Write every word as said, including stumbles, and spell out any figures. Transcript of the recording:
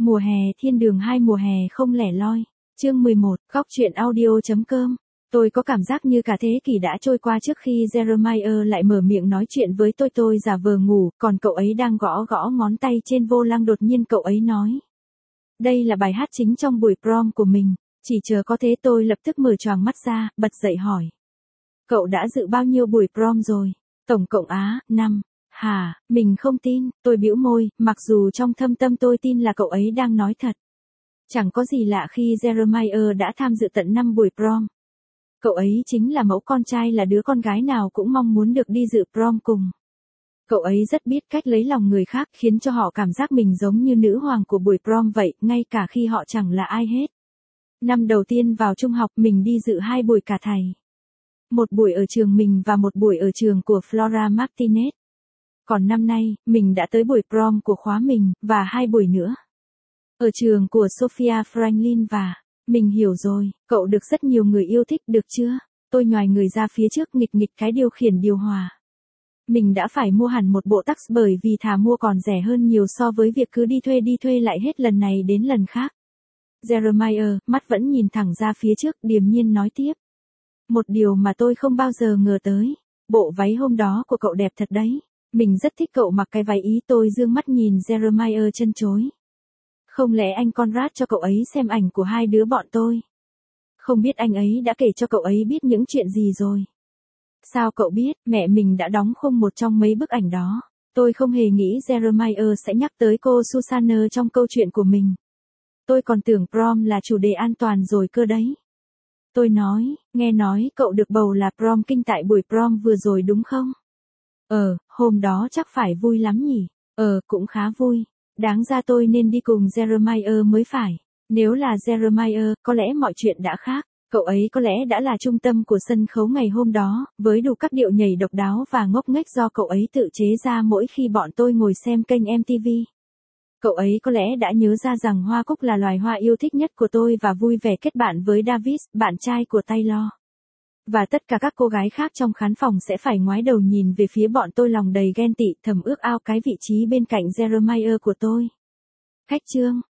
Mùa hè thiên đường hai mùa hè không lẻ loi. Chương mười một, góc truyện audio.com. Tôi có cảm giác như cả thế kỷ đã trôi qua trước khi Jeremiah lại mở miệng nói chuyện với tôi tôi giả vờ ngủ, còn cậu ấy đang gõ gõ ngón tay trên vô lăng đột nhiên cậu ấy nói. Đây là bài hát chính trong buổi prom của mình, chỉ chờ có thế tôi lập tức mở choàng mắt ra, bật dậy hỏi. Cậu đã dự bao nhiêu buổi prom rồi? Tổng cộng á, năm. Hả, mình không tin, tôi bĩu môi, mặc dù trong thâm tâm tôi tin là cậu ấy đang nói thật. Chẳng có gì lạ khi Jeremiah đã tham dự tận năm buổi prom. Cậu ấy chính là mẫu con trai là đứa con gái nào cũng mong muốn được đi dự prom cùng. Cậu ấy rất biết cách lấy lòng người khác khiến cho họ cảm giác mình giống như nữ hoàng của buổi prom vậy, ngay cả khi họ chẳng là ai hết. Năm đầu tiên vào trung học mình đi dự hai buổi cả thầy. Một buổi ở trường mình và một buổi ở trường của Flora Martinez. Còn năm nay, mình đã tới buổi prom của khóa mình, và hai buổi nữa. Ở trường của Sophia Franklin và... Mình hiểu rồi, cậu được rất nhiều người yêu thích được chưa? Tôi nhoài người ra phía trước nghịch nghịch cái điều khiển điều hòa. Mình đã phải mua hẳn một bộ tax bởi vì thà mua còn rẻ hơn nhiều so với việc cứ đi thuê đi thuê lại hết lần này đến lần khác. Jeremiah, mắt vẫn nhìn thẳng ra phía trước, điềm nhiên nói tiếp. Một điều mà tôi không bao giờ ngờ tới. Bộ váy hôm đó của cậu đẹp thật đấy. Mình rất thích cậu mặc cái váy ý tôi dương mắt nhìn Jeremiah chân chối. Không lẽ anh Conrad cho cậu ấy xem ảnh của hai đứa bọn tôi? Không biết anh ấy đã kể cho cậu ấy biết những chuyện gì rồi? Sao cậu biết, mẹ mình đã đóng khung một trong mấy bức ảnh đó. Tôi không hề nghĩ Jeremiah sẽ nhắc tới cô Susanna trong câu chuyện của mình. Tôi còn tưởng prom là chủ đề an toàn rồi cơ đấy. Tôi nói, nghe nói cậu được bầu là prom king tại buổi prom vừa rồi đúng không? Ờ, hôm đó chắc phải vui lắm nhỉ? Ờ, cũng khá vui. Đáng ra tôi nên đi cùng Jeremiah mới phải. Nếu là Jeremiah, có lẽ mọi chuyện đã khác. Cậu ấy có lẽ đã là trung tâm của sân khấu ngày hôm đó, với đủ các điệu nhảy độc đáo và ngốc nghếch do cậu ấy tự chế ra mỗi khi bọn tôi ngồi xem kênh em tê vê. Cậu ấy có lẽ đã nhớ ra rằng hoa cúc là loài hoa yêu thích nhất của tôi và vui vẻ kết bạn với David, bạn trai của Taylor. Và tất cả các cô gái khác trong khán phòng sẽ phải ngoái đầu nhìn về phía bọn tôi lòng đầy ghen tị, thầm ước ao cái vị trí bên cạnh Jeremiah của tôi. Cách chương